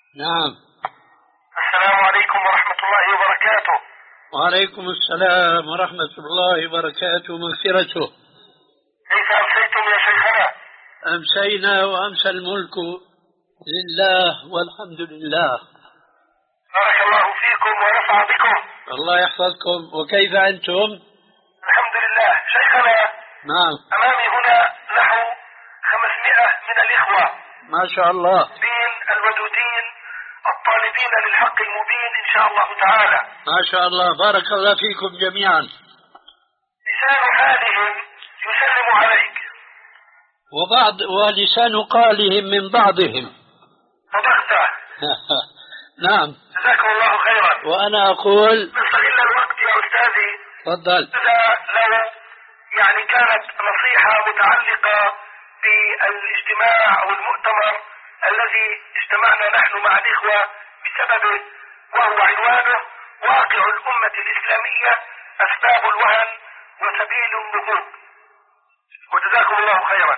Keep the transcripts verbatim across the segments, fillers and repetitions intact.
نعم. السلام عليكم ورحمة الله وبركاته. وعليكم السلام ورحمة الله وبركاته ومغفرته. كيف أمسيتم يا شيخنا؟ أمسينا وأمسى الملك لله والحمد لله. بارك الله فيكم ونفع بكم. الله يحفظكم. وكيف أنتم؟ الحمد لله. شيخنا، نعم، أمامي هنا نحو خمسمائة من الإخوة، ما شاء الله، الدين الودودين الطالبين للحق المبين إن شاء الله تعالى. ما شاء الله، بارك الله فيكم جميعا. لسان حالهم يسلم عليك، وبعض ولسان قالهم من بعضهم. صدقت. نعم، جزاكم الله خيرا. وأنا أقول نستغل الوقت يا أستاذي. تفضل. هذا لو يعني كانت نصيحة متعلقة بالاجتماع أو المؤتمر الذي اجتمعنا نحن مع الإخوة بسببه، وهو عنوانه واقع الأمة الإسلامية أسباب الوهن وسبيل النهوض. وجزاكم الله خيرا.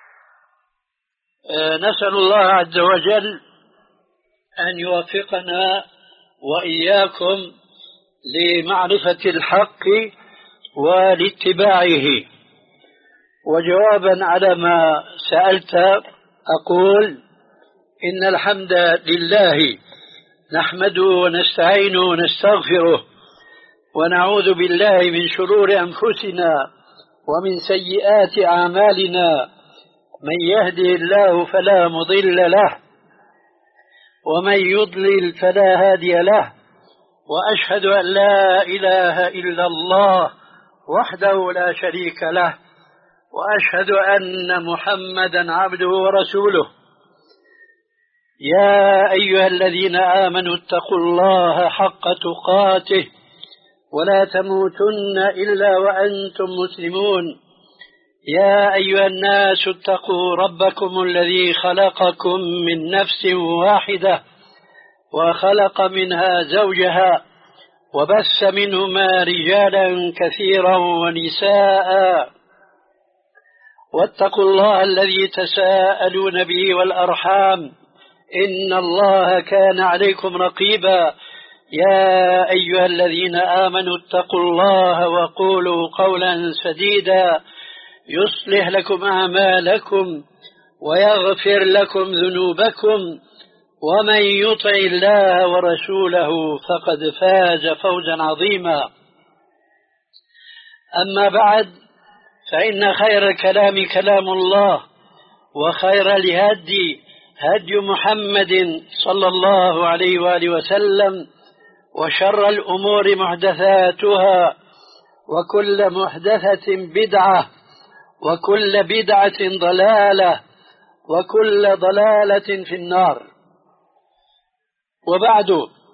نسأل الله عز وجل أن يوفقنا وإياكم لمعرفة الحق ولاتباعه. وجوابا على ما سألت أقول إن الحمد لله نحمده ونستعينه ونستغفره ونعوذ بالله من شرور أنفسنا ومن سيئات أعمالنا. من يهده الله فلا مضل له ومن يضلل فلا هادي له، وأشهد أن لا إله إلا الله وحده لا شريك له، وأشهد أن محمدا عبده ورسوله. يا أيها الذين آمنوا اتقوا الله حق تقاته ولا تموتن إلا وأنتم مسلمون. يا أيها الناس اتقوا ربكم الذي خلقكم من نفس واحدة وخلق منها زوجها وبث منهما رجالا كثيرا ونساء، واتقوا الله الذي تساءلون به والأرحام إن الله كان عليكم رقيبا. يا أيها الذين آمنوا اتقوا الله وقولوا قولا سديدا يصلح لكم أعمالكم ويغفر لكم ذنوبكم، ومن يطع الله ورسوله فقد فاز فوزا عظيما. أما بعد، فإن خير الكلام كلام الله، وخير الهدي هدي محمد صلى الله عليه وآله وسلم، وشر الأمور محدثاتها، وكل محدثة بدعة، وكل بدعة ضلالة، وكل ضلالة في النار. وبعد،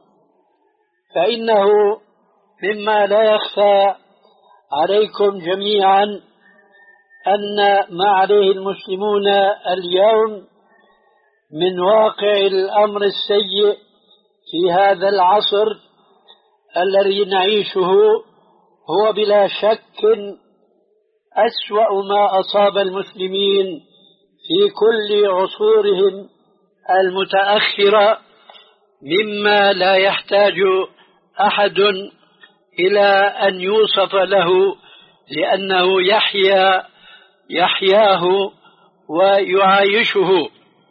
فإنه مما لا يخفى عليكم جميعا أن ما عليه المسلمون اليوم من واقع الأمر السيء في هذا العصر الذي نعيشه هو بلا شك أسوأ ما أصاب المسلمين في كل عصورهم المتأخرة، مما لا يحتاج أحد إلى أن يوصف له، لأنه يحيا يحياه ويعايشه.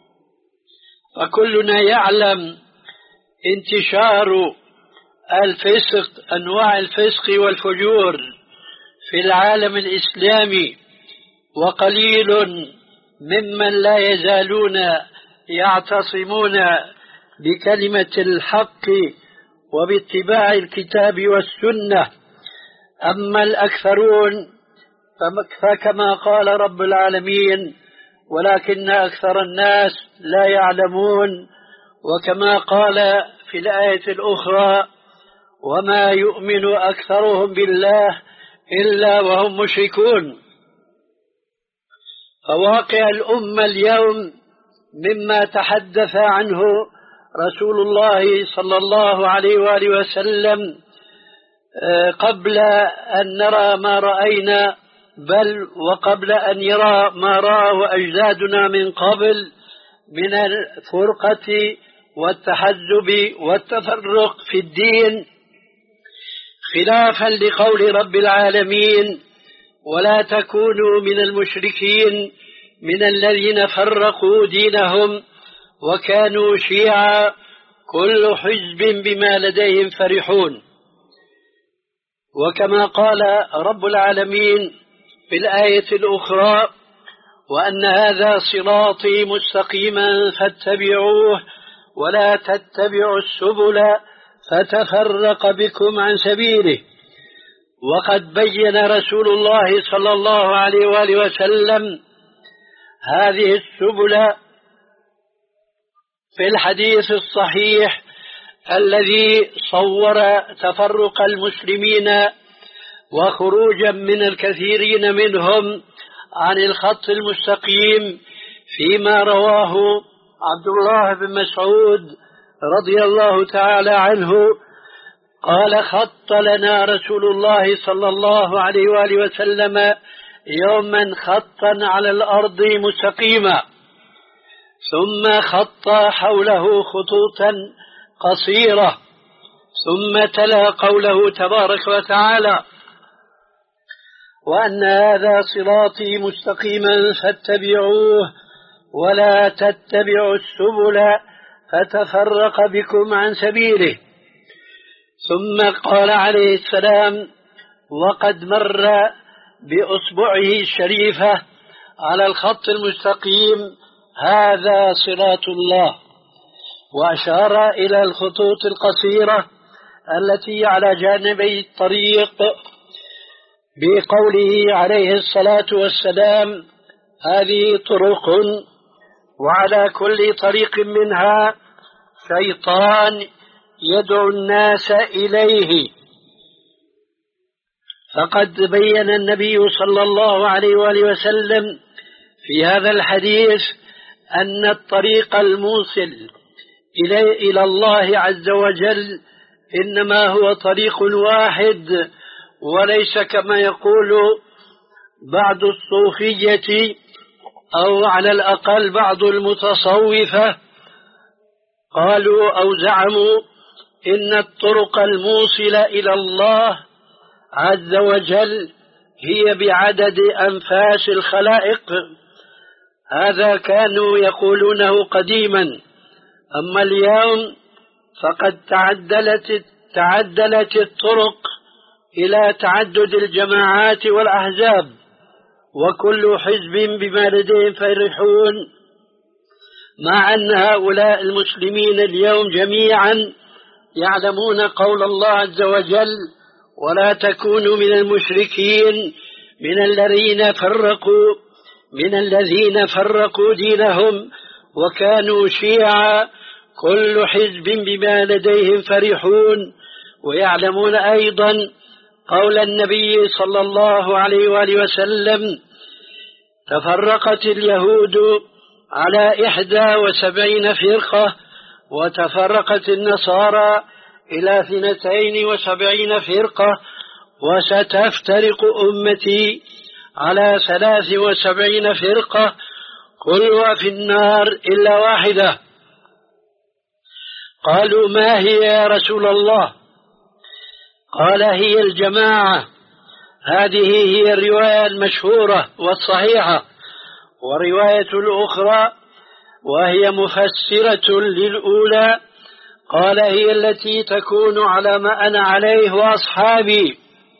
فكلنا يعلم انتشار الفسق، أنواع الفسق والفجور في العالم الإسلامي، وقليل ممن لا يزالون يعتصمون بكلمة الحق وباتباع الكتاب والسنة. أما الأكثرون فكما قال رب العالمين: ولكن أكثر الناس لا يعلمون. وكما قال في الآية الأخرى: وما يؤمن أكثرهم بالله إلا وهم مشركون. فواقع الأمة اليوم مما تحدث عنه رسول الله صلى الله عليه وآله وسلم قبل أن نرى ما رأينا، بل وقبل أن يرى ما رأى أجدادنا من قبل من الفرقة والتحزب والتفرق في الدين، خلافا لقول رب العالمين: ولا تكونوا من المشركين من الذين فرقوا دينهم وكانوا شيعا كل حزب بما لديهم فرحون. وكما قال رب العالمين في الآية الأخرى: وأن هذا صراطي مستقيما فاتبعوه ولا تتبعوا السبل فتفرق بكم عن سبيله. وقد بين رسول الله صلى الله عليه وآله وسلم هذه السبل في الحديث الصحيح الذي صور تفرق المسلمين وخروجا من الكثيرين منهم عن الخط المستقيم، فيما رواه عبد الله بن مسعود رضي الله تعالى عنه قال: خط لنا رسول الله صلى الله عليه وآله وسلم يوما خطا على الأرض مستقيما، ثم خط حوله خطوطا قصيرة، ثم تلا قوله تبارك وتعالى: وأن هذا صراطي مستقيما فاتبعوه ولا تتبعوا السبل فتفرق بكم عن سبيله. ثم قال عليه السلام: وقد مر بأصبعه الشريفة على الخط المستقيم: هذا صراط الله. وأشار إلى الخطوط القصيرة التي على جانبي الطريق بقوله عليه الصلاة والسلام: هذه طرق وعلى كل طريق منها شيطان يدعو الناس إليه. فقد بين النبي صلى الله عليه وآله وسلم في هذا الحديث أن الطريق الموصل إلى الله عز وجل إنما هو طريق واحد، وليس كما يقول بعض الصوفية أو على الأقل بعض المتصوفة قالوا أو زعموا إن الطرق الموصلة إلى الله عز وجل هي بعدد أنفاس الخلائق. هذا كانوا يقولونه قديما، أما اليوم فقد تعدلت تعدلت الطرق إلى تعدد الجماعات والأحزاب، وكل حزب بما لديهم فرحون، مع أن هؤلاء المسلمين اليوم جميعا يعلمون قول الله عز وجل: ولا تكونوا من المشركين من الذين فرقوا من الذين فرقوا دينهم وكانوا شيعا كل حزب بما لديهم فرحون. ويعلمون أيضا قول النبي صلى الله عليه وآله وسلم: تفرقت اليهود على إحدى وسبعين فرقة وتفرقت النصارى إلى اثنتين وسبعين فرقة وستفترق أمتي على ثلاث وسبعين فرقة كلها في النار إلا واحدة. قالوا: ما هي يا رسول الله؟ قال: هي الجماعة. هذه هي الرواية المشهورة والصحيحة. ورواية الأخرى وهي مفسرة للأولى قال: هي التي تكون على ما أنا عليه وأصحابي.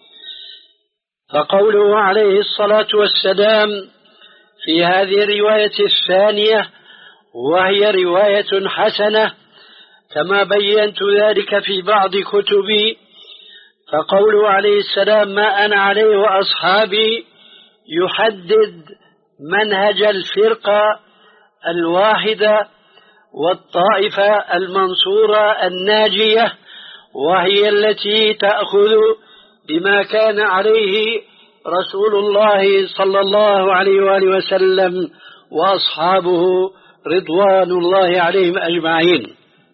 فقوله عليه الصلاة والسلام في هذه الرواية الثانية وهي رواية حسنة كما بينت ذلك في بعض كتبي، فقوله عليه السلام: ما أنا عليه وأصحابي يحدد منهج الفرقة الواحدة والطائفة المنصورة الناجية، وهي التي تأخذ بما كان عليه رسول الله صلى الله عليه وآله وسلم وأصحابه رضوان الله عليهم أجمعين.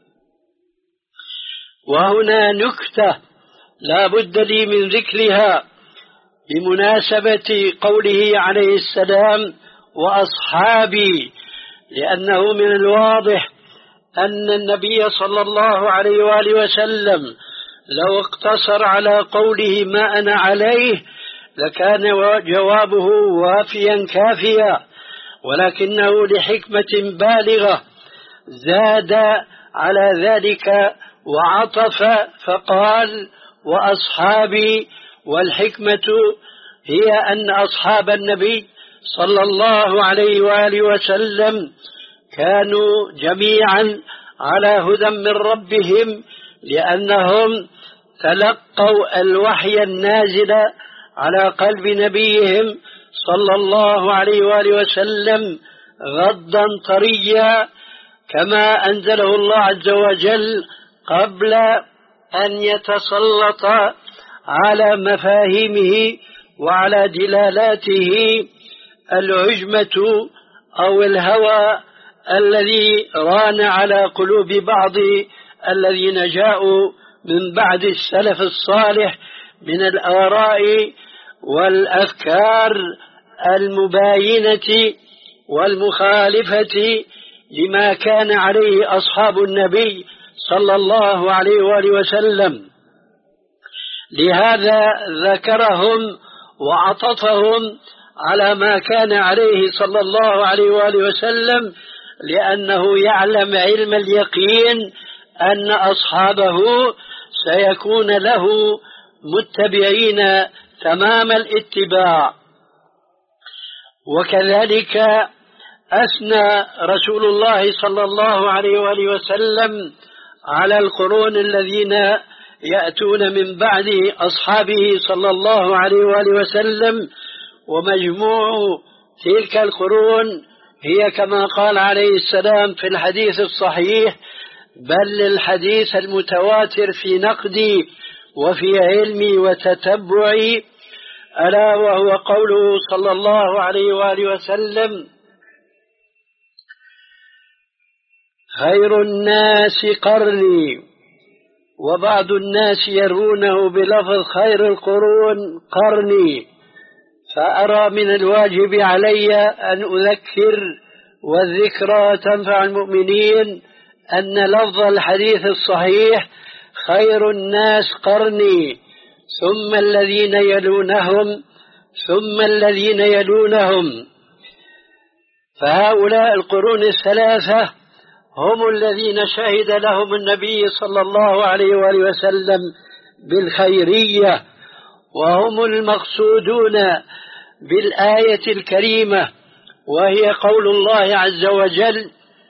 وهنا نكتة لا بد لي من ذكرها بمناسبة قوله عليه السلام: وأصحابي، لأنه من الواضح أن النبي صلى الله عليه وآله وسلم لو اقتصر على قوله ما أنا عليه لكان جوابه وافيا كافيا، ولكنه لحكمة بالغة زاد على ذلك وعطف فقال وأصحابي. والحكمة هي أن أصحاب النبي صلى الله عليه وآله وسلم كانوا جميعا على هدى من ربهم، لأنهم تلقوا الوحي النازل على قلب نبيهم صلى الله عليه وآله وسلم غضا طريا كما أنزله الله عز وجل قبل أن يتسلط على مفاهيمه وعلى دلالاته العجمة أو الهوى الذي ران على قلوب بعض الذين جاءوا من بعد السلف الصالح من الآراء والأفكار المباينة والمخالفة لما كان عليه أصحاب النبي صلى الله عليه وآله وسلم. لهذا ذكرهم وعطفهم على ما كان عليه صلى الله عليه وآله وسلم، لأنه يعلم علم اليقين أن أصحابه سيكون له متبعين تمام الاتباع. وكذلك أثنى رسول الله صلى الله عليه وآله وسلم على القرون الذين يأتون من بعد أصحابه صلى الله عليه وآله وسلم، ومجموع تلك القرون هي كما قال عليه السلام في الحديث الصحيح بل الحديث المتواتر في نقدي وفي علمي وتتبعي، ألا وهو قوله صلى الله عليه وآله وسلم خير الناس قرني، وبعض الناس يرونه بلفظ خير القرون قرني، فأرى من الواجب علي أن أذكر والذكرى تنفع المؤمنين أن لفظ الحديث الصحيح خير الناس قرني ثم الذين يلونهم ثم الذين يلونهم. فهؤلاء القرون الثلاثة هم الذين شهد لهم النبي صلى الله عليه وآله وسلم بالخيرية، وهم المقصودون بالآية الكريمة، وهي قول الله عز وجل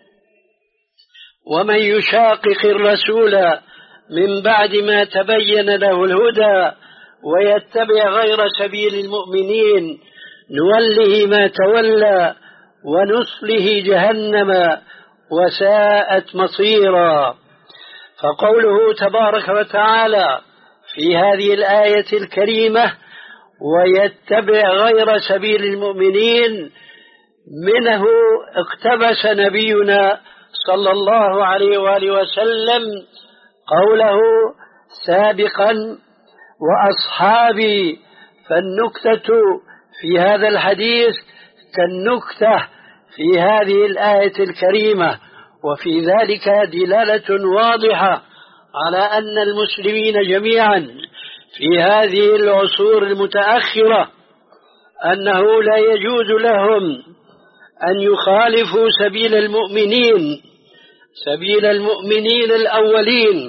ومن يشاقق الرسول من بعد ما تبين له الهدى ويتبع غير سبيل المؤمنين نوله ما تولى ونصله جهنم وساءت مصيرا. فقوله تبارك وتعالى في هذه الآية الكريمة ويتبع غير سبيل المؤمنين، منه اقتبس نبينا صلى الله عليه وآله وسلم قوله سابقا وأصحابي، فالنكتة في هذا الحديث كالنكتة في هذه الآية الكريمة، وفي ذلك دلالة واضحة على أن المسلمين جميعا في هذه العصور المتأخرة أنه لا يجوز لهم أن يخالفوا سبيل المؤمنين سبيل المؤمنين الأولين،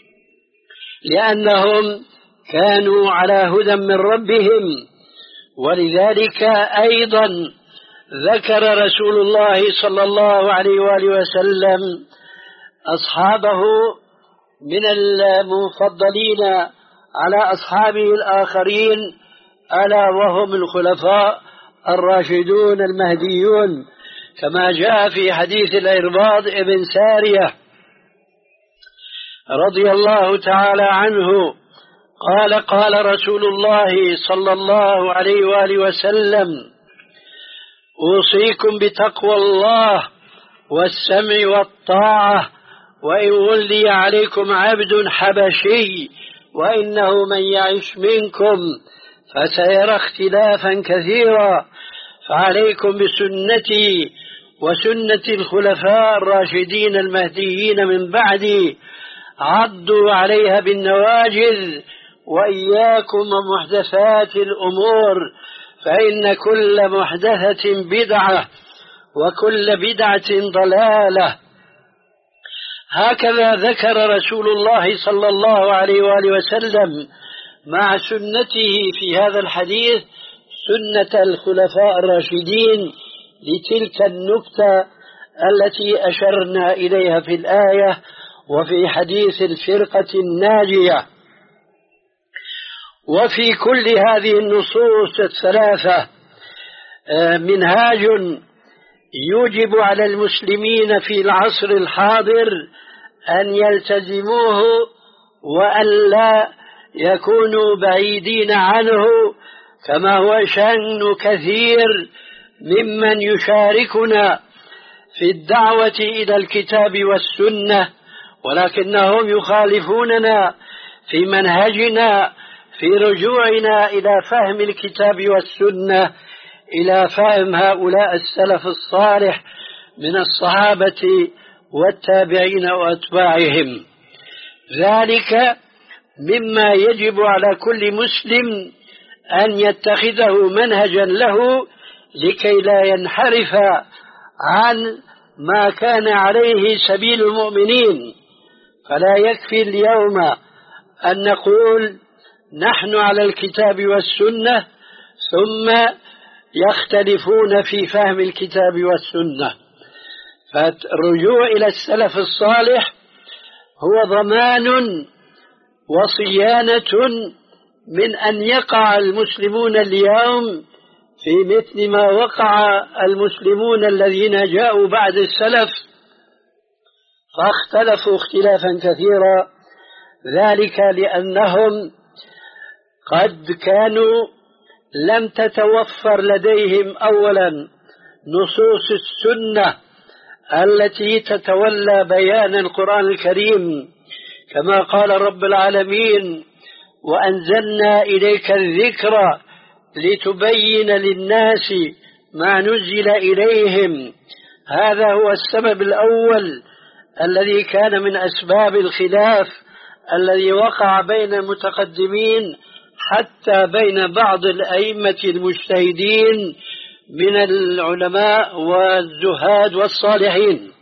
لأنهم كانوا على هدى من ربهم. ولذلك أيضا ذكر رسول الله صلى الله عليه وآله وسلم أصحابه من المفضلين على أصحابه الآخرين، ألا وهم الخلفاء الراشدون المهديون، كما جاء في حديث الإرباض ابن سارية رضي الله تعالى عنه قال قال رسول الله صلى الله عليه وآله وسلم أوصيكم بتقوى الله والسمع والطاعة وإن ولي عليكم عبد حبشي وإنه من يعش منكم فسيرى اختلافا كثيرا، فعليكم بسنتي وسنة الخلفاء الراشدين المهديين من بعدي عضوا عليها بالنواجذ، وإياكم ومحدثات الأمور، فإن كل محدثة بدعة وكل بدعة ضلالة. هكذا ذكر رسول الله صلى الله عليه وآله وسلم مع سنته في هذا الحديث سنة الخلفاء الراشدين لتلك النكتة التي أشرنا إليها في الآية وفي حديث الفرقة الناجية. وفي كل هذه النصوص الثلاثة منهاج يوجب على المسلمين في العصر الحاضر أن يلتزموه وأن لا يكونوا بعيدين عنه، كما هو شأن كثير ممن يشاركنا في الدعوة إلى الكتاب والسنة، ولكنهم يخالفوننا في منهجنا في رجوعنا إلى فهم الكتاب والسنة، إلى فهم هؤلاء السلف الصالح من الصحابة والتابعين وأتباعهم. ذلك مما يجب على كل مسلم أن يتخذه منهجا له لكي لا ينحرف عن ما كان عليه سبيل المؤمنين. فلا يكفي اليوم أن نقول نحن على الكتاب والسنة ثم يختلفون في فهم الكتاب والسنة. فالرجوع إلى السلف الصالح هو ضمان وصيانة من أن يقع المسلمون اليوم في مثل ما وقع المسلمون الذين جاءوا بعد السلف فاختلفوا اختلافا كثيرا، ذلك لأنهم قد كانوا لم تتوفر لديهم أولا نصوص السنة التي تتولى بيان القرآن الكريم، كما قال رب العالمين: وأنزلنا إليك الذكر لتبين للناس ما نزل إليهم. هذا هو السبب الأول الذي كان من أسباب الخلاف الذي وقع بين المتقدمين حتى بين بعض الأئمة المجتهدين من العلماء والزهاد والصالحين.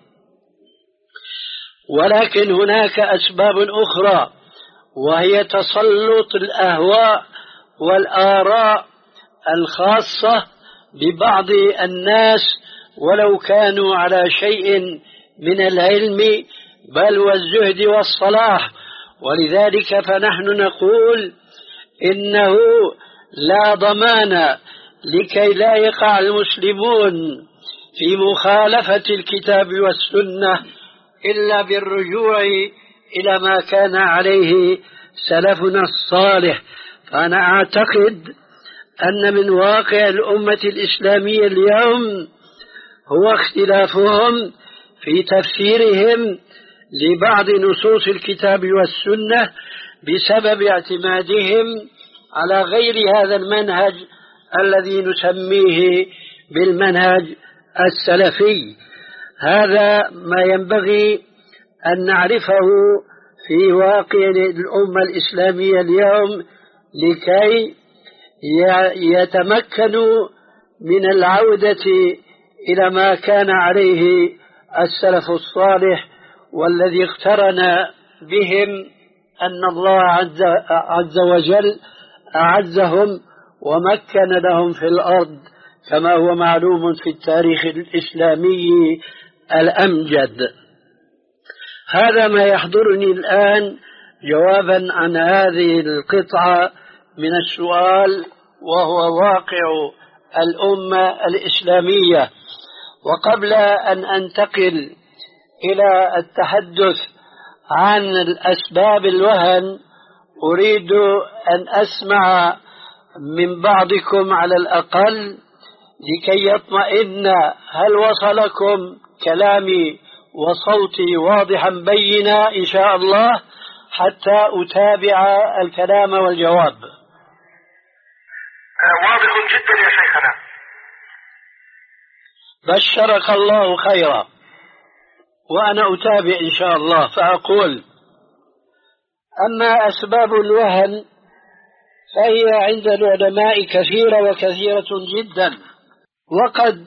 ولكن هناك أسباب أخرى، وهي تسلط الأهواء والآراء الخاصة ببعض الناس ولو كانوا على شيء من العلم بل والزهد والصلاح. ولذلك فنحن نقول إنه لا ضمان لكي لا يقع المسلمون في مخالفة الكتاب والسنة إلا بالرجوع إلى ما كان عليه سلفنا الصالح. فأنا أعتقد أن من واقع الأمة الإسلامية اليوم هو اختلافهم في تفسيرهم لبعض نصوص الكتاب والسنة بسبب اعتمادهم على غير هذا المنهج الذي نسميه بالمنهج السلفي. هذا ما ينبغي أن نعرفه في واقع الأمة الإسلامية اليوم لكي يتمكنوا من العودة إلى ما كان عليه السلف الصالح والذي اقترن بهم أن الله عز, عز وجل أعزهم ومكن لهم في الأرض كما هو معلوم في التاريخ الإسلامي الأمجد. هذا ما يحضرني الآن جوابا عن هذه القطعة من السؤال، وهو واقع الأمة الإسلامية. وقبل أن أنتقل إلى التحدث عن الأسباب الوهن أريد أن أسمع من بعضكم على الأقل لكي يطمئن هل وصلكم كلامي وصوتي واضحا بينا إن شاء الله حتى أتابع الكلام والجواب. واضح جدا يا شيخنا. بشرك الله خيرا. وأنا أتابع إن شاء الله فأقول: أما أسباب الوهن فهي عند العلماء كثيرة وكثيرة جدا، وقد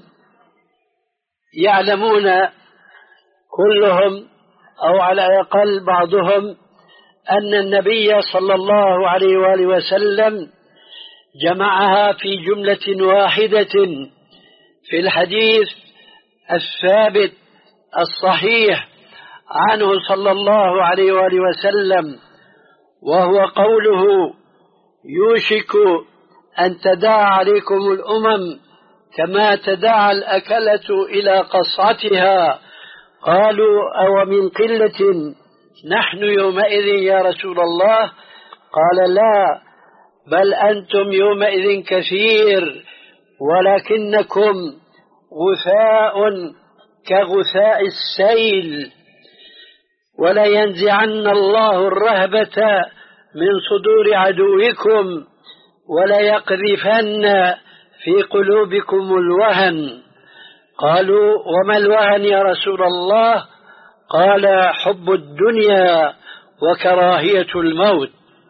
يعلمون كلهم أو على الأقل بعضهم أن النبي صلى الله عليه وآله وسلم جمعها في جملة واحدة في الحديث الثابت الصحيح عنه صلى الله عليه وآله وسلم، وهو قوله: يوشك أن تداعى عليكم الأمم كما تداعى الأكلة إلى قصعتها. قالوا: أو من قلة نحن يومئذ يا رسول الله؟ قال: لا، بل أنتم يومئذ كثير، ولكنكم غثاء كغثاء السيل. ولينزعن الله الرهبة من صدور عدوكم وليقذفن في قلوبكم الوهن. قالوا: وما الوهن يا رسول الله؟ قال: حب الدنيا وكراهية الموت.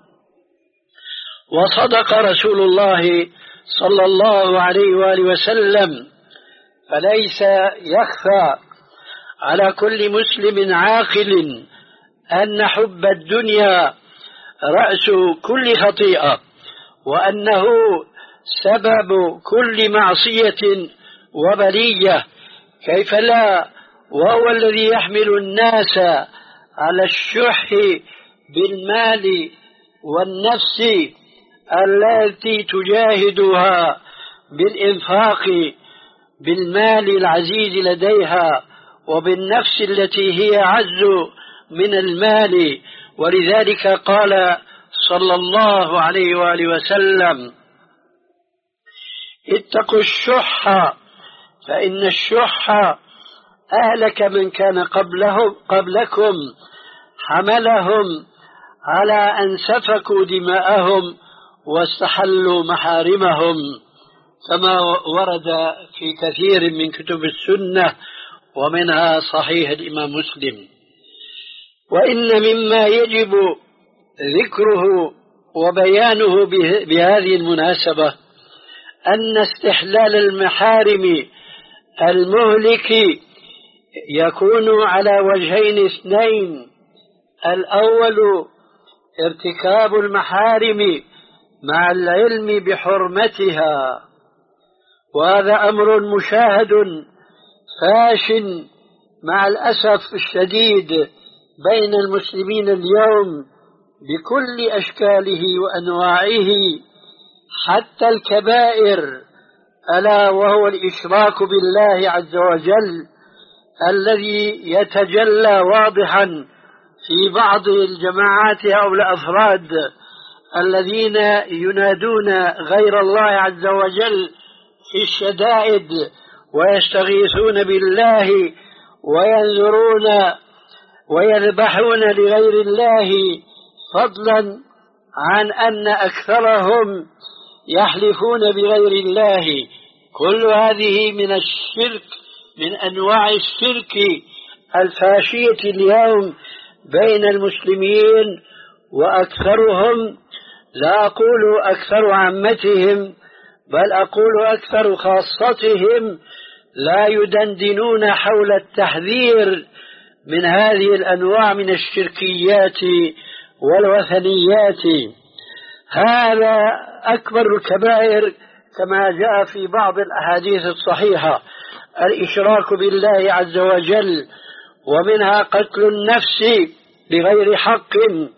وصدق رسول الله صلى الله عليه وآله وسلم، فليس يخفى على كل مسلم عاقل أن حب الدنيا رأس كل خطيئة، وأنه سبب كل معصية وبلية. كيف لا وهو الذي يحمل الناس على الشح بالمال والنفس التي تجاهدها بالإنفاق بالمال العزيز لديها وبالنفس التي هي أعز من المال. ولذلك قال صلى الله عليه وآله وسلم: اتقوا الشح فإن الشح أهلك من كان قبلهم قبلكم، حملهم على أن سفكوا دماءهم واستحلوا محارمهم، كما ورد في كثير من كتب السنة ومنها صحيح الإمام مسلم. وإن مما يجب ذكره وبيانه بهذه المناسبة أن استحلال المحارم المهلك يكون على وجهين اثنين: الأول ارتكاب المحارم مع العلم بحرمتها، وهذا أمر مشاهد فاش مع الأسف الشديد بين المسلمين اليوم بكل أشكاله وأنواعه، حتى الكبائر، ألا وهو الإشراك بالله عز وجل الذي يتجلى واضحا في بعض الجماعات أو الأفراد الذين ينادون غير الله عز وجل في الشدائد ويستغيثون بالله وينذرون ويذبحون لغير الله، فضلا عن أن أكثرهم يحلفون بغير الله. كل هذه من الشرك، من أنواع الشرك الفاشية اليوم بين المسلمين، وأكثرهم، لا أقول أكثر عامتهم، بل أقول أكثر خاصتهم، لا يدندنون حول التحذير من هذه الأنواع من الشركيات والوثنيات. هذا أكبر الكبائر كما جاء في بعض الأحاديث الصحيحة: الإشراك بالله عز وجل، ومنها قتل النفس بغير حق،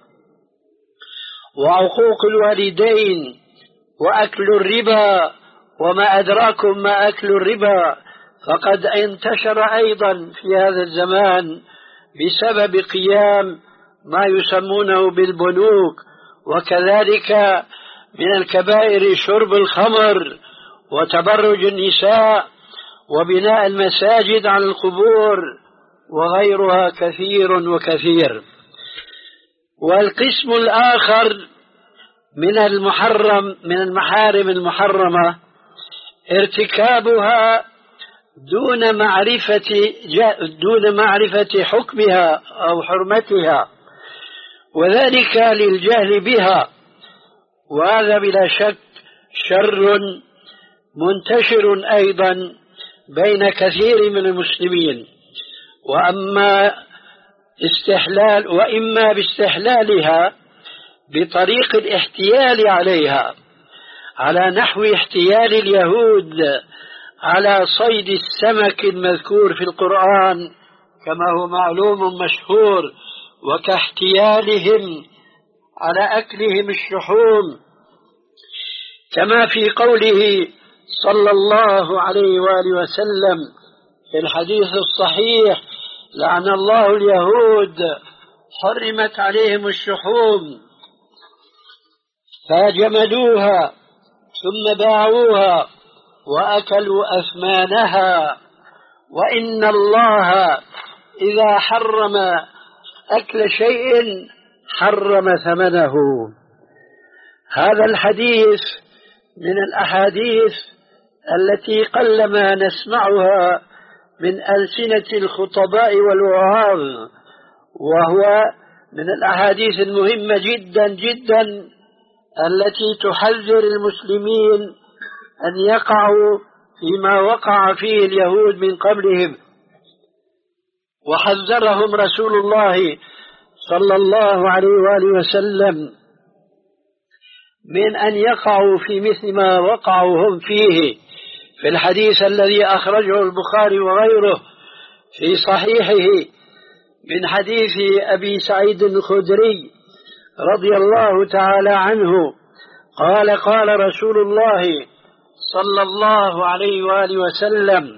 وعقوق الوالدين، وأكل الربا. وما أدراكم ما أكل الربا، فقد انتشر أيضا في هذا الزمان بسبب قيام ما يسمونه بالبنوك. وكذلك من الكبائر شرب الخمر وتبرج النساء وبناء المساجد على القبور وغيرها كثير وكثير. والقسم الآخر من المحرم من المحارم المحرمة ارتكابها دون معرفة دون معرفة حكمها أو حرمتها، وذلك للجهل بها، وهذا بلا شك شر منتشر أيضا بين كثير من المسلمين، وأما استحلال وإما باستحلالها بطريق الاحتيال عليها، على نحو احتيال اليهود على صيد السمك المذكور في القرآن كما هو معلوم مشهور، وكاحتيالهم على أكلهم الشحوم، كما في قوله صلى الله عليه وآله وسلم في الحديث الصحيح: لعن الله اليهود حرمت عليهم الشحوم فجملوها ثم باعوها وأكلوا أثمانها، وإن الله إذا حرم أكل شيء حرم ثمنه. هذا الحديث من الأحاديث التي قلما نسمعها من ألسنة الخطباء والوعاظ، وهو من الأحاديث المهمة جدا جدا التي تحذر المسلمين أن يقعوا فيما وقع فيه اليهود من قبلهم، وحذرهم رسول الله صلى الله عليه وآله وسلم من أن يقعوا في مثل ما وقعوا هم فيه، في الحديث الذي أخرجه البخاري وغيره في صحيحه من حديث أبي سعيد الخدري رضي الله تعالى عنه قال: قال رسول الله صلى الله عليه وآله وسلم: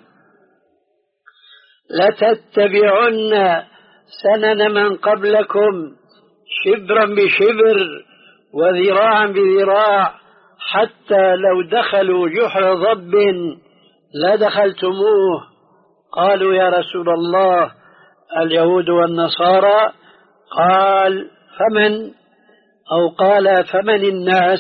لتتبعن سنن من قبلكم شبرا بشبر وذراعا بذراع حتى لو دخلوا جحر ضب لدخلتموه. قالوا: يا رسول الله اليهود والنصارى؟ قال: فمن أو قال فمن الناس؟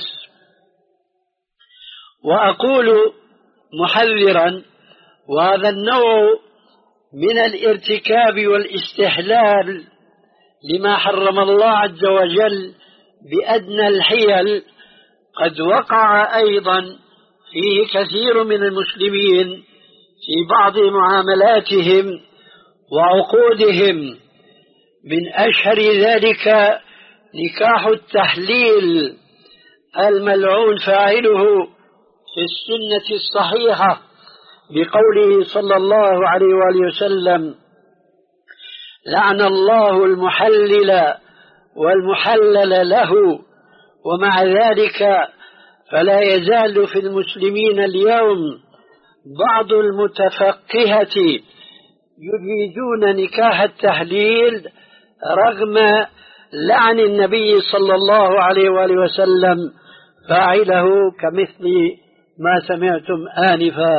وأقول محذرا: وهذا النوع من الارتكاب والاستحلال لما حرم الله عز وجل بأدنى الحيل قد وقع أيضا فيه كثير من المسلمين في بعض معاملاتهم وعقودهم، من أشهر ذلك نكاح التحليل الملعون فاعله في السنة الصحيحة بقوله صلى الله عليه وآله وسلم: لعن الله المحلل والمحلل له. ومع ذلك فلا يزال في المسلمين اليوم بعض المتفقهة يجيزون نكاح التحليل رغم لعن النبي صلى الله عليه وآله وسلم فاعله، كمثل ما سمعتم آنفا.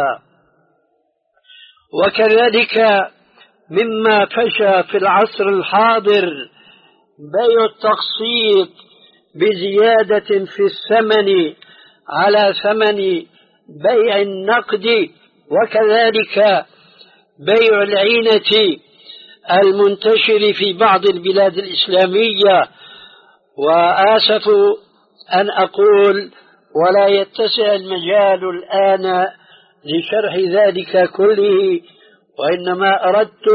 وكذلك مما فشى في العصر الحاضر بيع التقسيط بزيادة في الثمن على ثمن بيع النقد، وكذلك بيع العينة المنتشر في بعض البلاد الإسلامية. وآسف أن أقول ولا يتسع المجال الآن لشرح ذلك كله، وإنما أردت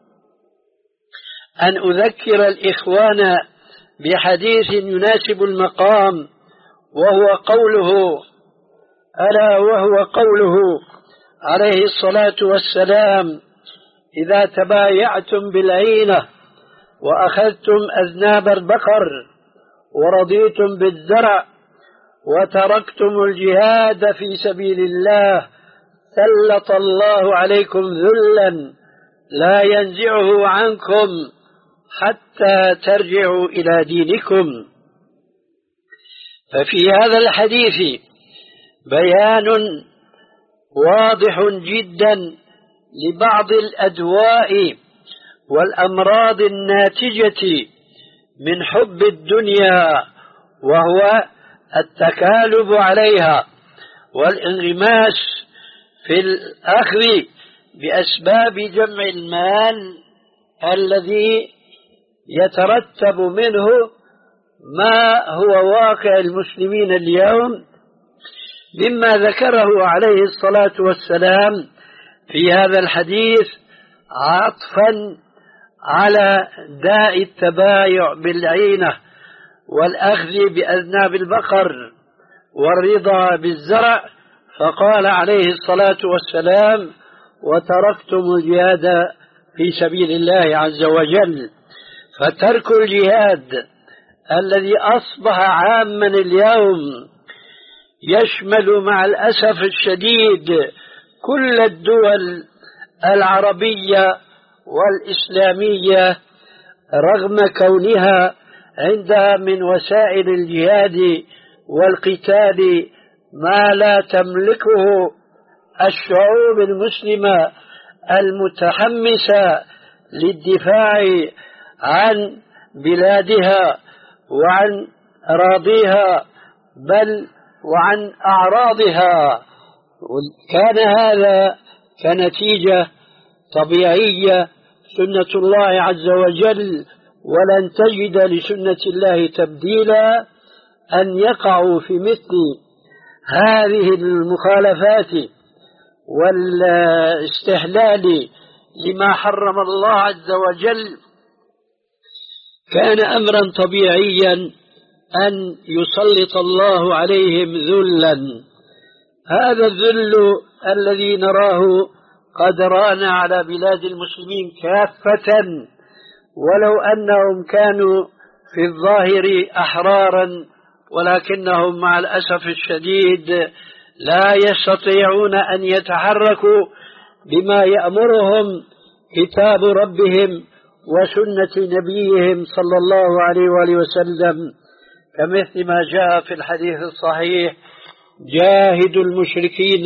أن أذكر الإخوان بحديث يناسب المقام، وهو قوله ألا وهو قوله عليه الصلاة والسلام: إذا تبايعتم بالعينة وأخذتم أذناب البقر ورضيتم بالزرع وتركتم الجهاد في سبيل الله سلط الله عليكم ذلا لا ينزعه عنكم حتى ترجعوا إلى دينكم. ففي هذا الحديث بيان واضح جدا لبعض الأدواء والأمراض الناتجة من حب الدنيا، وهو التكالب عليها والانغماس في الأخذ بأسباب جمع المال الذي يترتب منه ما هو واقع المسلمين اليوم، مما ذكره عليه الصلاة والسلام في هذا الحديث عطفا على داء التبايع بالعينة والأخذ بأذناب البقر والرضا بالزرع، فقال عليه الصلاة والسلام: وتركتم الجهاد في سبيل الله عز وجل. فترك الجهاد الذي أصبح عاما اليوم يشمل مع الأسف الشديد كل الدول العربية والإسلامية، رغم كونها عندها من وسائل الجهاد والقتال ما لا تملكه الشعوب المسلمة المتحمسة للدفاع عن بلادها وعن أراضيها بل وعن أعراضها. كان هذا كنتيجة طبيعية سنة الله عز وجل، ولن تجد لسنة الله تبديلا، أن يقعوا في مثل هذه المخالفات والاستحلال لما حرم الله عز وجل. كان أمرا طبيعيا أن يسلط الله عليهم ذلا. هذا الذل الذي نراه قد رانا على بلاد المسلمين كافة، ولو أنهم كانوا في الظاهر أحرارا، ولكنهم مع الأسف الشديد لا يستطيعون أن يتحركوا بما يأمرهم كتاب ربهم وسنة نبيهم صلى الله عليه وآله وسلم، كمثل ما جاء في الحديث الصحيح: جاهدوا المشركين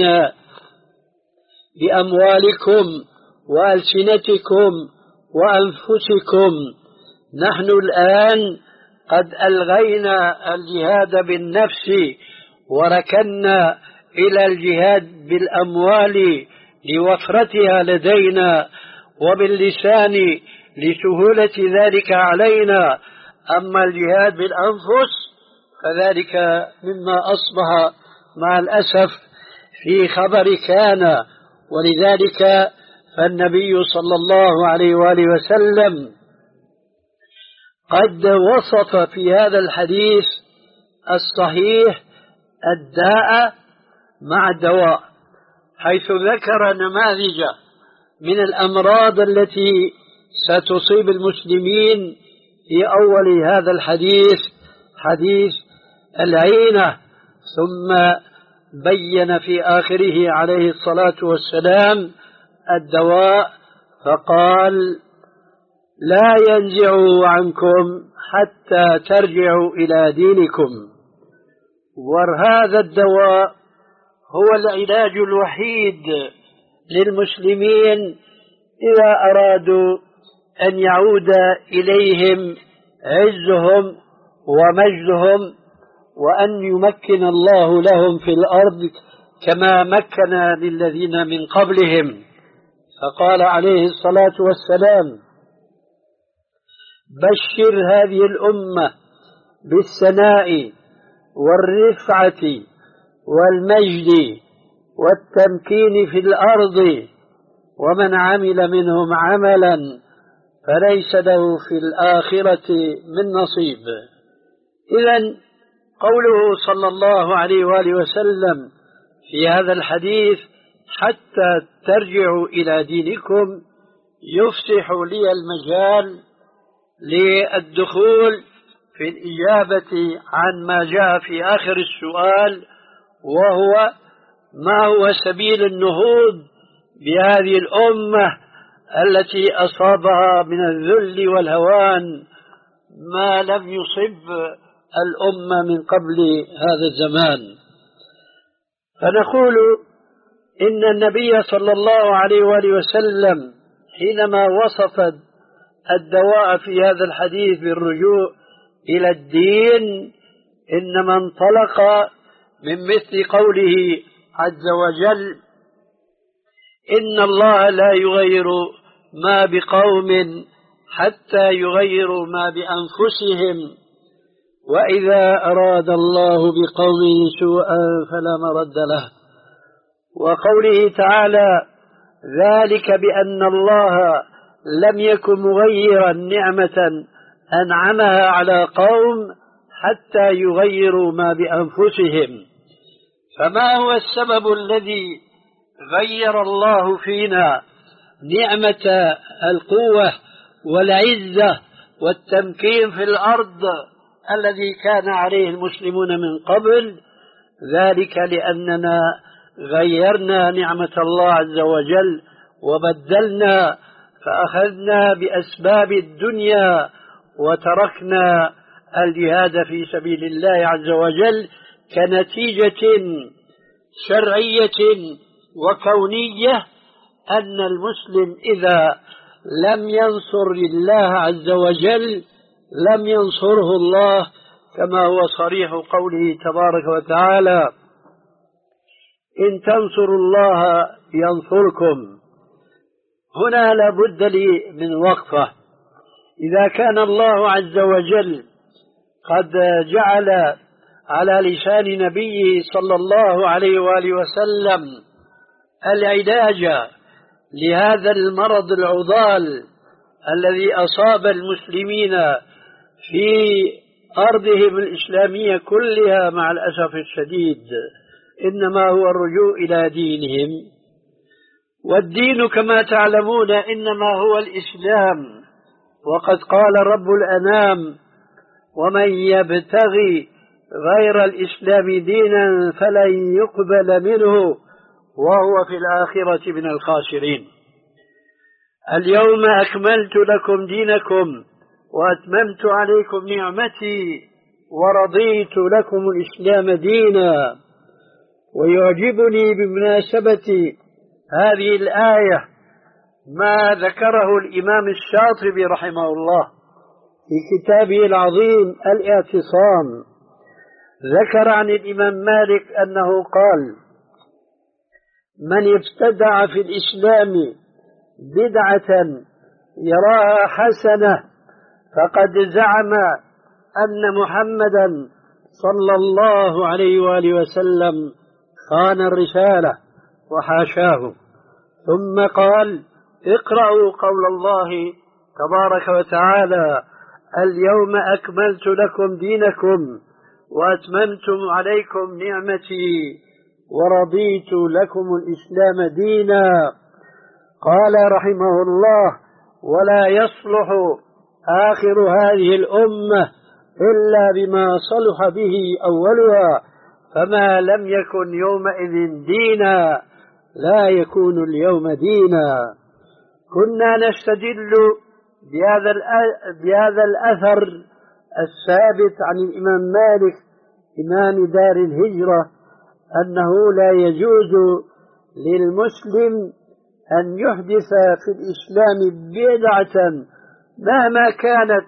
بأموالكم وألسنتكم وأنفسكم. نحن الآن قد ألغينا الجهاد بالنفس وركنا إلى الجهاد بالأموال لوفرتها لدينا، وباللسان لسهولة ذلك علينا. أما الجهاد بالأنفس فذلك مما أصبح مع الأسف في خبر كان. ولذلك فالنبي صلى الله عليه وآله وسلم قد وصف في هذا الحديث الصحيح الداء مع الدواء، حيث ذكر نماذج من الأمراض التي ستصيب المسلمين في أول هذا الحديث، حديث العينة، ثم بين في آخره عليه الصلاة والسلام الدواء، فقال: لا ينزعوا عنكم حتى ترجعوا إلى دينكم. وهذا الدواء هو العلاج الوحيد للمسلمين إذا أرادوا أن يعود إليهم عزهم ومجدهم، وأن يمكن الله لهم في الأرض كما مكن للذين من قبلهم. فقال عليه الصلاة والسلام: بشر هذه الأمة بالثناء والرفعة والمجد والتمكين في الأرض، ومن عمل منهم عملا فليس له في الآخرة من نصيب. إذن قوله صلى الله عليه وآله وسلم في هذا الحديث: حتى ترجعوا إلى دينكم، يفسح لي المجال للدخول في الإجابة عن ما جاء في آخر السؤال، وهو ما هو سبيل النهوض بهذه الأمة التي أصابها من الذل والهوان ما لم يصب الأمة من قبل هذا الزمان. فنقول إن النبي صلى الله عليه وآله وسلم حينما وصف الدواء في هذا الحديث بالرجوع إلى الدين، إنما انطلق من مثل قوله عز وجل: إن الله لا يغير ما بقوم حتى يغيروا ما بأنفسهم، وإذا أراد الله بقوم سوءا فلا مرد له. وقوله تعالى: ذلك بأن الله لم يكن مغيرا نعمة أنعمها على قوم حتى يغيروا ما بأنفسهم. فما هو السبب الذي غير الله فينا نعمة القوة والعزة والتمكين في الأرض الذي كان عليه المسلمون من قبل؟ ذلك لأننا غيرنا نعمة الله عز وجل وبدلنا، فأخذنا بأسباب الدنيا وتركنا الجهاد في سبيل الله عز وجل كنتيجة شرعية وكونية، أن المسلم إذا لم ينصر الله عز وجل لم ينصره الله، كما هو صريح قوله تبارك وتعالى: إن تنصروا الله ينصركم. هنا لابد لي من وقفة. إذا كان الله عز وجل قد جعل على لسان نبيه صلى الله عليه وآله وسلم العلاج لهذا المرض العضال الذي أصاب المسلمين في أرضهم الإسلامية كلها، مع الأسف الشديد إنما هو الرجوع إلى دينهم، والدين كما تعلمون إنما هو الإسلام. وقد قال رب الأنام: ومن يبتغي غير الإسلام دينا فلن يقبل منه وهو في الآخرة من الخاسرين. اليوم أكملت لكم دينكم وأتممت عليكم نعمتي ورضيت لكم الإسلام دينا. ويعجبني بمناسبة هذه الآية ما ذكره الإمام الشاطبي رحمه الله في كتابه العظيم الاعتصام. ذكر عن الإمام مالك أنه قال: من ابتدع في الإسلام بدعة يراها حسنة فقد زعم أن محمدا صلى الله عليه وآله وسلم خان الرسالة، وحاشاه. ثم قال: اقرأوا قول الله تبارك وتعالى: اليوم أكملت لكم دينكم وأتممت عليكم نعمتي ورضيت لكم الإسلام دينا. قال رحمه الله: ولا يصلح آخر هذه الأمة إلا بما صلح به أولها، فما لم يكن يومئذ دينا لا يكون اليوم دينا. كنا نستدل بهذا بهذا الأثر الثابت عن الإمام مالك إمام دار الهجرة أنه لا يجوز للمسلم أن يحدث في الإسلام بدعة مهما كانت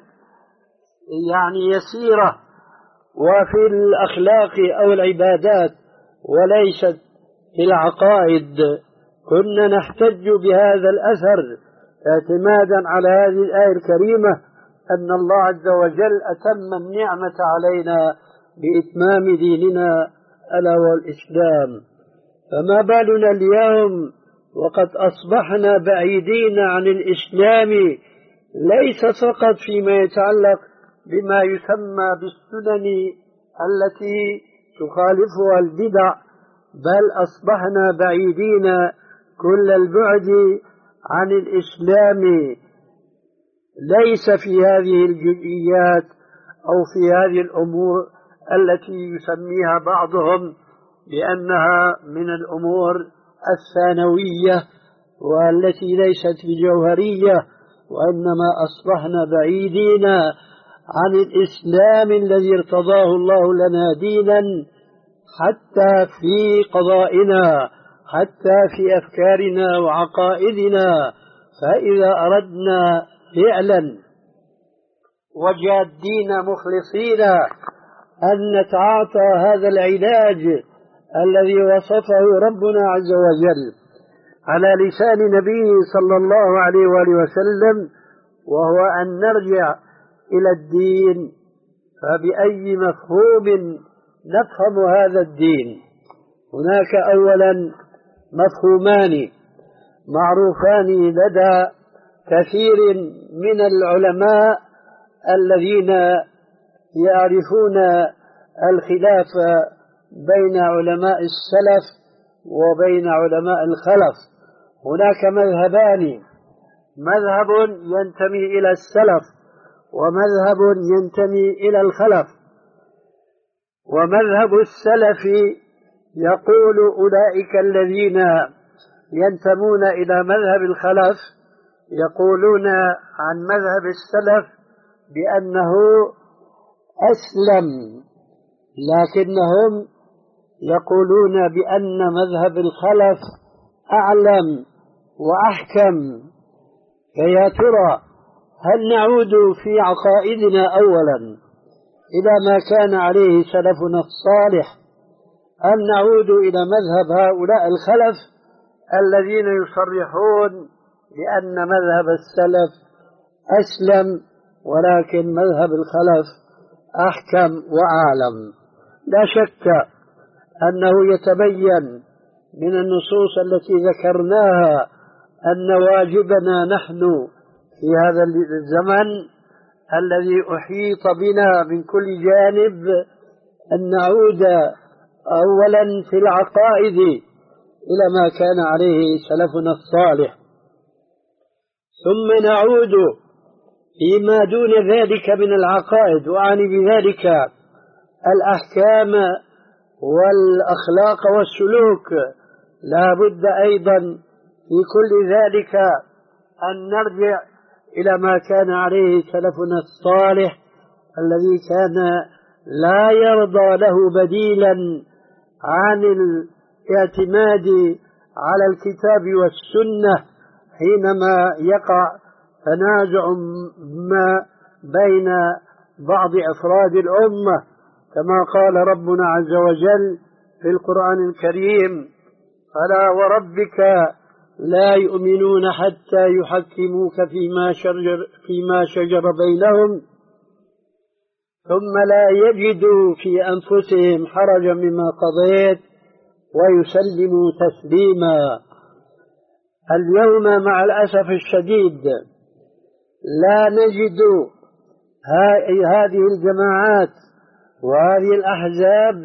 يعني يسيرة وفي الأخلاق أو العبادات وليست في العقائد. كنا نحتج بهذا الأثر اعتمادا على هذه الآية الكريمة أن الله عز وجل أتم النعمة علينا بإتمام ديننا ألا والإسلام. فما بالنا اليوم وقد أصبحنا بعيدين عن الإسلام، ليس فقط فيما يتعلق بما يسمى بالسنن التي تخالفها البدع، بل أصبحنا بعيدين كل البعد عن الإسلام، ليس في هذه الجزئيات أو في هذه الأمور التي يسميها بعضهم بأنها من الأمور الثانوية والتي ليست بجوهرية، وإنما أصبحنا بعيدين عن الإسلام الذي ارتضاه الله لنا دينا، حتى في قضائنا، حتى في أفكارنا وعقائدنا. فإذا أردنا فعلا وجادين مخلصين أن نتعاطى هذا العلاج الذي وصفه ربنا عز وجل على لسان نبيه صلى الله عليه وآله وسلم، وهو أن نرجع إلى الدين. فبأي مفهوم نفهم هذا الدين؟ هناك أولا مفهومان معروفان لدى كثير من العلماء الذين يعرفون الخلاف بين علماء السلف وبين علماء الخلف. هناك مذهبان: مذهب ينتمي إلى السلف ومذهب ينتمي إلى الخلف. ومذهب السلف يقول أولئك الذين ينتمون إلى مذهب الخلف يقولون عن مذهب السلف بأنه أسلم، لكنهم يقولون بأن مذهب الخلف أعلم وأحكم. فيا ترى هل نعود في عقائدنا أولا إلى ما كان عليه سلفنا الصالح، أم نعود إلى مذهب هؤلاء الخلف الذين يصرحون بأن مذهب السلف أسلم ولكن مذهب الخلف أحكم وأعلم؟ لا شك أنه يتبين من النصوص التي ذكرناها أن واجبنا نحن في هذا الزمن الذي أحيط بنا من كل جانب أن نعود أولا في العقائد إلى ما كان عليه سلفنا الصالح، ثم نعود فيما دون ذلك من العقائد، وأعني بذلك الأحكام والأخلاق والسلوك. لا بد أيضا في كل ذلك أن نرجع إلى ما كان عليه سلفنا الصالح الذي كان لا يرضى له بديلا عن الاعتماد على الكتاب والسنة حينما يقع تنازع ما بين بعض أفراد الأمة، كما قال ربنا عز وجل في القرآن الكريم: فلا وربك لا يؤمنون حتى يحكموك فيما شجر, فيما شجر بينهم ثم لا يجدوا في أنفسهم حرجا مما قضيت ويسلموا تسليما. اليوم مع الأسف الشديد لا نجد هذه الجماعات وهذه الأحزاب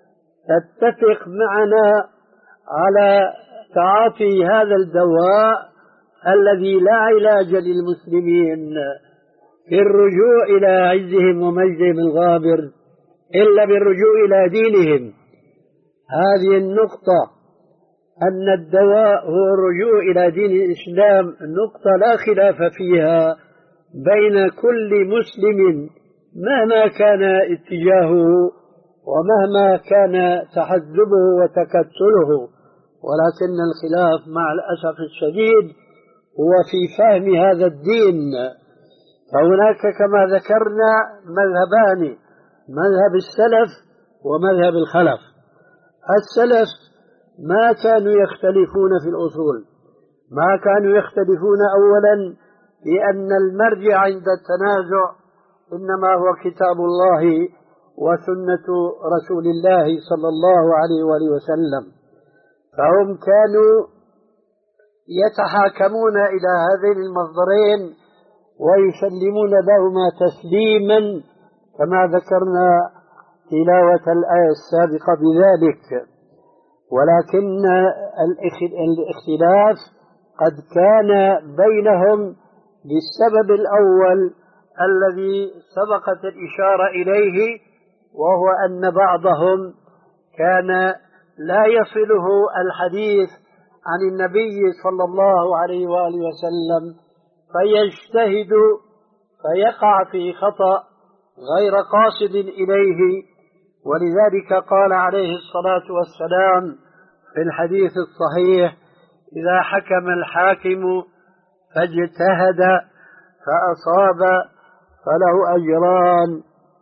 تتفق معنا على تعاطي هذا الدواء الذي لا علاج للمسلمين في الرجوع إلى عزهم ومجدهم الغابر إلا بالرجوع إلى دينهم. هذه النقطة أن الدواء هو الرجوع إلى دين الإسلام نقطة لا خلاف فيها بين كل مسلم مهما كان اتجاهه ومهما كان تحزبه وتكتله، ولكن الخلاف مع الأسف الشديد هو في فهم هذا الدين. فهناك كما ذكرنا مذهبان: مذهب السلف ومذهب الخلف. السلف ما كانوا يختلفون في الأصول، ما كانوا يختلفون أولا بأن المرجع عند التنازع إنما هو كتاب الله وسنة رسول الله صلى الله عليه وآله وسلم، فهم كانوا يتحاكمون إلى هذين المصدرين ويسلمون لهما تسليما كما ذكرنا تلاوة الآية السابقة بذلك. ولكن الاختلاف قد كان بينهم بالسبب الأول الذي سبقت الإشارة إليه، وهو أن بعضهم كان لا يصله الحديث عن النبي صلى الله عليه وآله وسلم فيجتهد فيقع في خطأ غير قاصد إليه. ولذلك قال عليه الصلاة والسلام في الحديث الصحيح: إذا حكم الحاكم فاجتهد فأصاب فله أجران،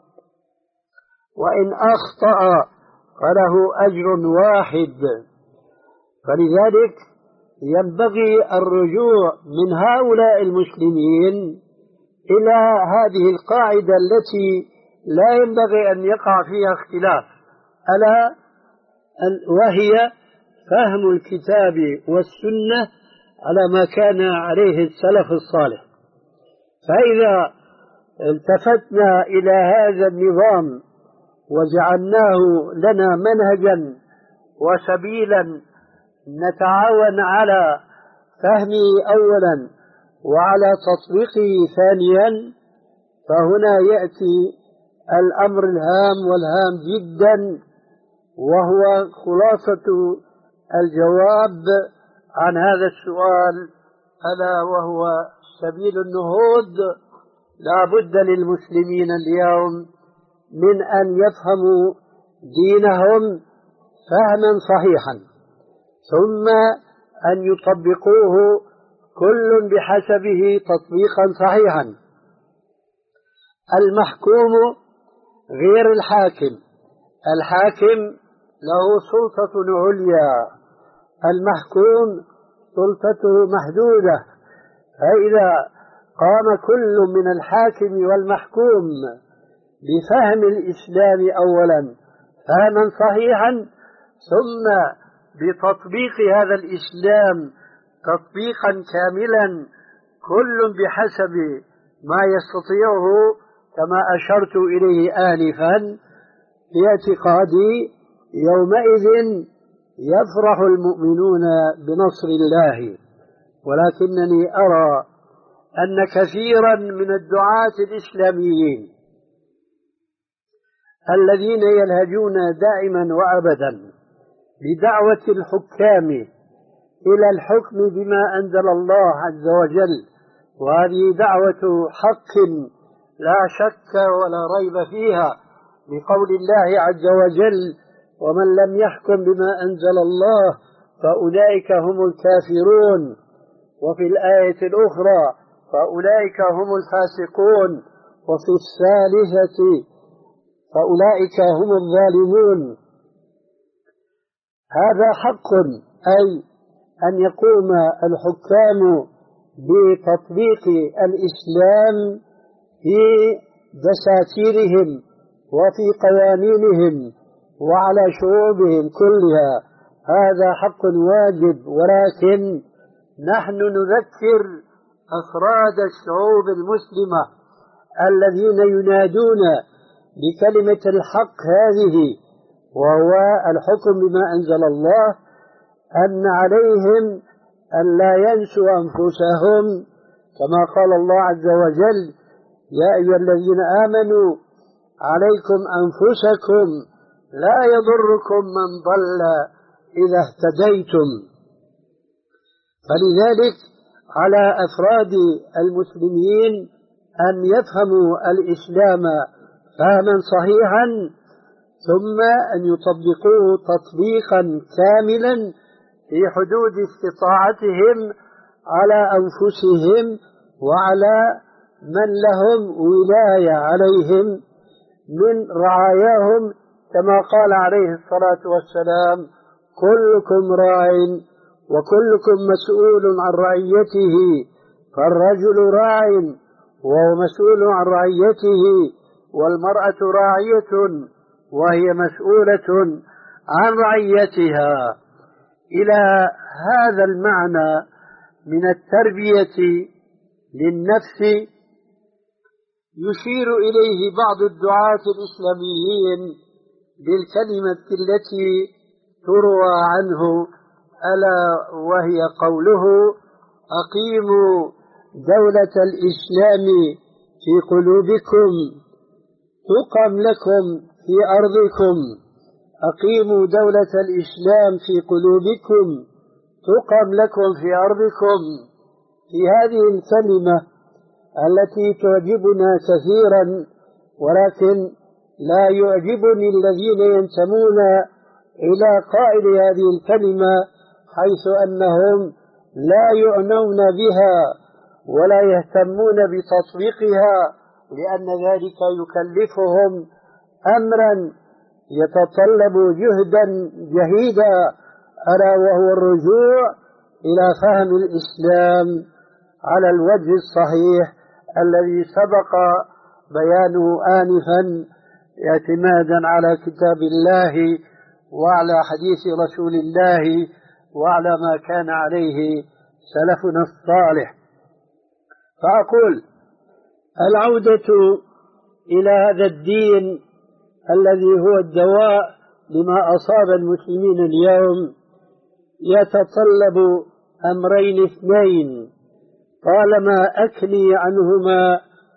وإن أخطأ فله أجر واحد. فلذلك ينبغي الرجوع من هؤلاء المسلمين إلى هذه القاعدة التي لا ينبغي أن يقع فيها اختلاف، ألا وهي فهم الكتاب والسنة على ما كان عليه السلف الصالح. فإذا التفتنا إلى هذا النظام وجعلناه لنا منهجا وسبيلا نتعاون على فهمه أولا وعلى تطبيقه ثانيا، فهنا يأتي الأمر الهام والهام جدا، وهو خلاصة الجواب عن هذا السؤال، ألا وهو سبيل النهوض. لا بد للمسلمين اليوم من أن يفهموا دينهم فهما صحيحا، ثم أن يطبقوه كل بحسبه تطبيقا صحيحا. المحكوم غير الحاكم، الحاكم له سلطة عليا، المحكوم سلطته محدودة. فإذا قام كل من الحاكم والمحكوم بفهم الإسلام أولا فهما صحيحا، ثم بتطبيق هذا الإسلام تطبيقا كاملا، كل بحسب ما يستطيعه كما أشرت إليه آنفا، في اعتقادي يومئذ يفرح المؤمنون بنصر الله. ولكنني أرى أن كثيرا من الدعاة الإسلاميين الذين يلهجون دائما وأبدا بدعوة الحكام إلى الحكم بما أنزل الله عز وجل، وهذه دعوة حق لا شك ولا ريب فيها، لقول الله عز وجل: ومن لم يحكم بما أنزل الله فأولئك هم الكافرون، وفي الآية الأخرى فأولئك هم الفاسقون، وفي الثالثة فأولئك هم الظالمون. هذا حق، أي أن يقوم الحكام بتطبيق الإسلام في دساتيرهم وفي قوانينهم وعلى شعوبهم كلها، هذا حق واجب. ولكن نحن نذكر أفراد الشعوب المسلمة الذين ينادون بكلمة الحق هذه، وهو الحكم بما أنزل الله، أن عليهم أن لا ينسوا أنفسهم، كما قال الله عز وجل: يا أيها الذين آمنوا عليكم أنفسكم لا يضركم من ضل إذا اهتديتم. فلذلك على أفراد المسلمين أن يفهموا الإسلام فهما صحيحا، ثم أن يطبقوه تطبيقا كاملا في حدود استطاعتهم على أنفسهم وعلى من لهم ولاية عليهم من رعاياهم، كما قال عليه الصلاة والسلام: كلكم راع وكلكم مسؤول عن رعيته، فالرجل راع وهو مسؤول عن رعيته، والمرأة راعية وهي مسؤولة عن رعيتها. إلى هذا المعنى من التربية للنفس يشير إليه بعض الدعاة الإسلاميين بالكلمة التي تروى عنه، ألا وهي قوله: أقيموا دولة الإسلام في قلوبكم تقم لكم في أرضكم. أقيموا دولة الإسلام في قلوبكم تقم لكم في أرضكم. في هذه الكلمة التي تعجبنا كثيرا، ولكن لا يعجبني الذين ينتمون إلى قائل هذه الكلمة، حيث أنهم لا يعنون بها ولا يهتمون بتطبيقها، لأن ذلك يكلفهم أمرا يتطلب جهدا جهيدا، ألا وهو الرجوع إلى فهم الإسلام على الوجه الصحيح الذي سبق بيانه آنفا، اعتمادا على كتاب الله وعلى حديث رسول الله وعلى ما كان عليه سلفنا الصالح. فأقول العودة إلى هذا الدين الذي هو الدواء لما أصاب المسلمين اليوم يتطلب أمرين اثنين طالما أكني عنهما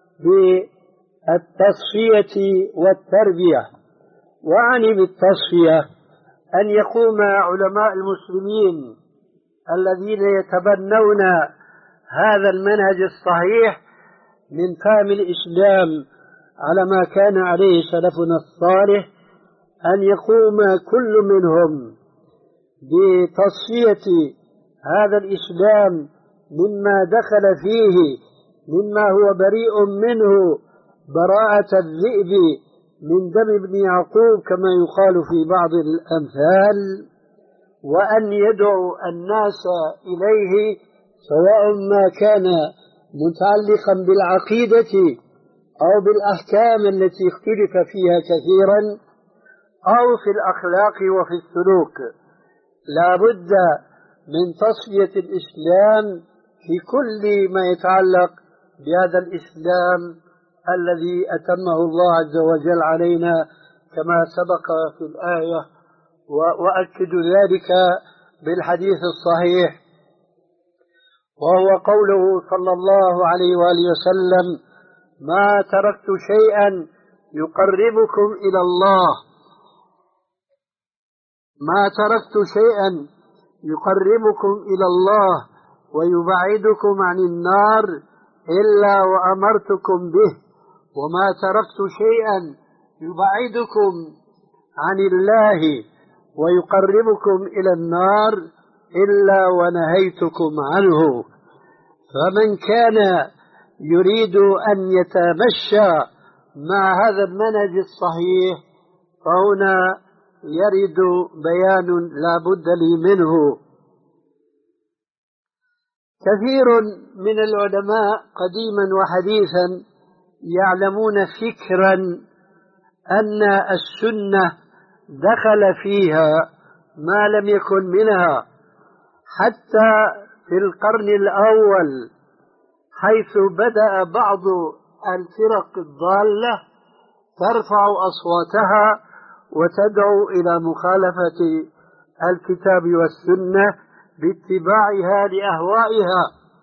بالتصفية والتربية. وأعني بالتصفية أن يقوم علماء المسلمين الذين يتبنون هذا المنهج الصحيح من فهم الإسلام على ما كان عليه سلفنا الصالح، أن يقوم كل منهم بتصفية هذا الإسلام مما دخل فيه مما هو بريء منه براءة الذئب من دم ابن يعقوب كما يقال في بعض الأمثال، وأن يدعو الناس إليه سواء ما كان متعلقا بالعقيدة أو بالأحكام التي اختلف فيها كثيرا أو في الأخلاق وفي السلوك. لا بد من تصفية الإسلام في كل ما يتعلق بهذا الإسلام الذي أتمه الله عز وجل علينا كما سبق في الآية، وأكد ذلك بالحديث الصحيح، وهو قوله صلى الله عليه وآله وسلم: ما تركت شيئا يقربكم إلى الله ما تركت شيئا يقربكم إلى الله ويبعدكم عن النار إلا وأمرتكم به، وما تركت شيئا يبعدكم عن الله ويقربكم إلى النار إلا ونهيتكم عنه. فمن كان يريد أن يتمشى مع هذا المنهج الصحيح فهنا يرد بيان لا بد لي منه. كثير من العلماء قديما وحديثا يعلمون فكرا أن السنة دخل فيها ما لم يكن منها، حتى في القرن الأول حيث بدأ بعض الفرق الضالة ترفع أصواتها وتدعو إلى مخالفة الكتاب والسنة باتباعها لأهوائها،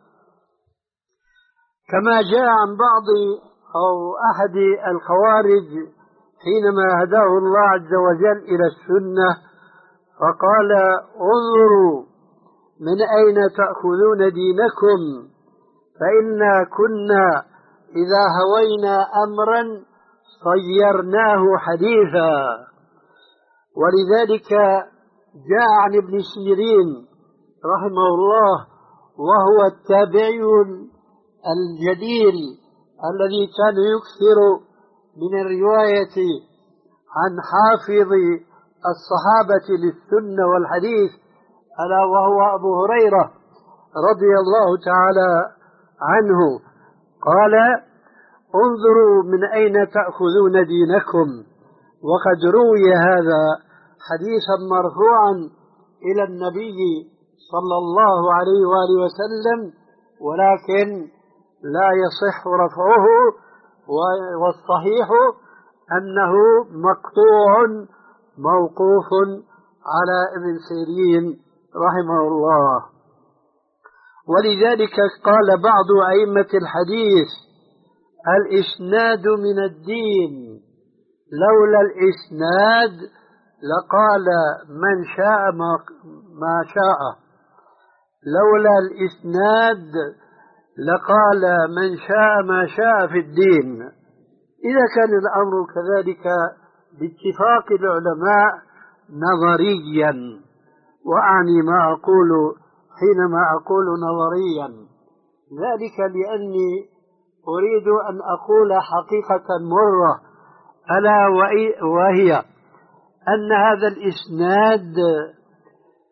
كما جاء عن بعض أو أحد الخوارج حينما هداه الله عز وجل إلى السنة فقال: انظروا من أين تأخذون دينكم، فإنا كنا إذا هوينا أمرا صيرناه حديثا. ولذلك جاء عن ابن سيرين رحمه الله وهو التابعي الجليل الذي كان يكثر من الرواية عن حافظ الصحابة للسنة والحديث، ألا وهو أبو هريرة رضي الله تعالى عنه، قال: انظروا من أين تأخذون دينكم. وقد روي هذا حديثا مرفوعا إلى النبي صلى الله عليه وآله وسلم، ولكن لا يصح رفعه، والصحيح أنه مقطوع موقوف على ابن سيرين رحمه الله. ولذلك قال بعض أئمة الحديث: الإسناد من الدين، لولا الإسناد لقال من شاء ما شاء، لولا الإسناد لقال من شاء ما شاء في الدين. إذا كان الأمر كذلك باتفاق العلماء نظريا، وأعني ما أقول حينما أقول نظريا ذلك لأني أريد أن أقول حقيقة مرة، ألا وهي أن هذا الإسناد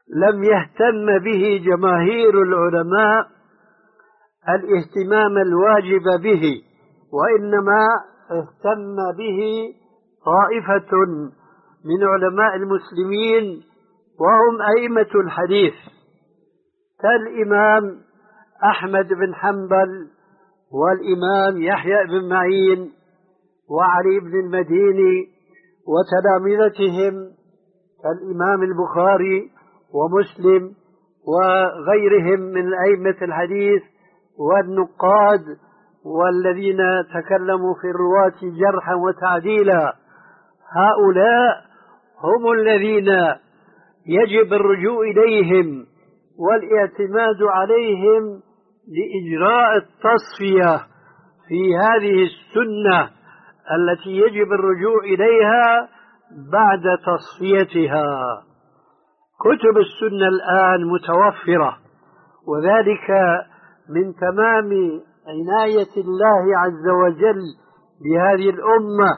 لم يهتم به جماهير العلماء الاهتمام الواجب به، وإنما اهتم به طائفة من علماء المسلمين وهم أئمة الحديث كالإمام أحمد بن حنبل والإمام يحيى بن معين وعلي بن المديني وتلامذتهم كالإمام البخاري ومسلم وغيرهم من أئمة الحديث والنقاد والذين تكلموا في الرواة جرحا وتعديلا. هؤلاء هم الذين يجب الرجوع إليهم والاعتماد عليهم لإجراء التصفية في هذه السنة التي يجب الرجوع إليها بعد تصفيتها. كتب السنة الآن متوفرة، وذلك من تمام عناية الله عز وجل بهذه الأمة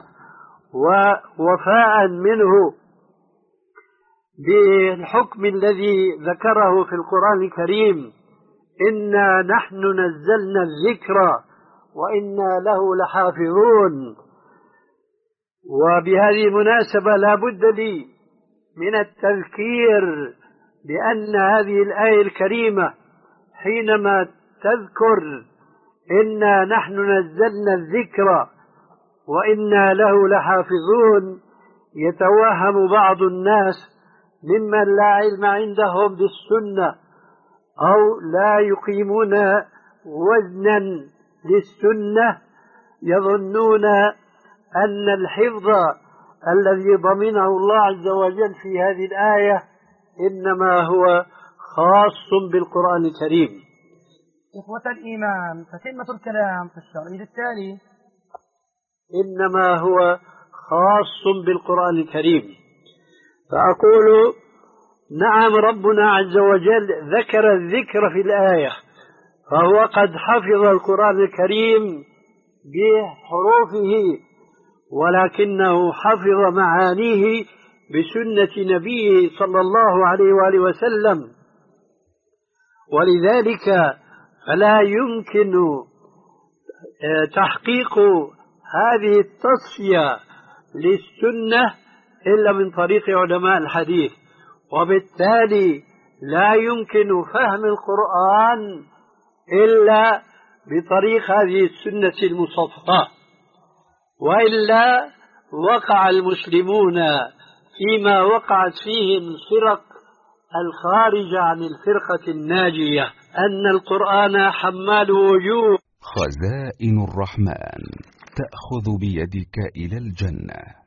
ووفاء منه بالحكم الذي ذكره في القرآن الكريم: إنا نحن نزلنا الذكر وإنا له لحافظون. وبهذه المناسبة لا بد لي من التذكير بأن هذه الآية الكريمة حينما تذكر إنا نحن نزلنا الذكر وإنا له لحافظون يتوهم بعض الناس ممن لا علم عندهم بالسنة أو لا يقيمون وزنا للسنة، يظنون أن الحفظ الذي ضمنه الله عز وجل في هذه الآية إنما هو خاص بالقرآن الكريم. إخوة الإيمان، تتمة الكلام في الشريط التالي إنما هو خاص بالقرآن الكريم. فأقول نعم، ربنا عز وجل ذكر الذكر في الآية، فهو قد حفظ القرآن الكريم بحروفه، ولكنه حفظ معانيه بسنة نبيه صلى الله عليه وآله وسلم. ولذلك فلا يمكن تحقيق هذه التصفية للسنة إلا من طريق علماء الحديث، وبالتالي لا يمكن فهم القرآن إلا بطريق هذه السنة المصفاة، وإلا وقع المسلمون فيما وقعت فيه الفرق الخارجة عن الفرقة الناجية، أن القرآن حمال وجوه. خزائن الرحمن تأخذ بيدك إلى الجنة.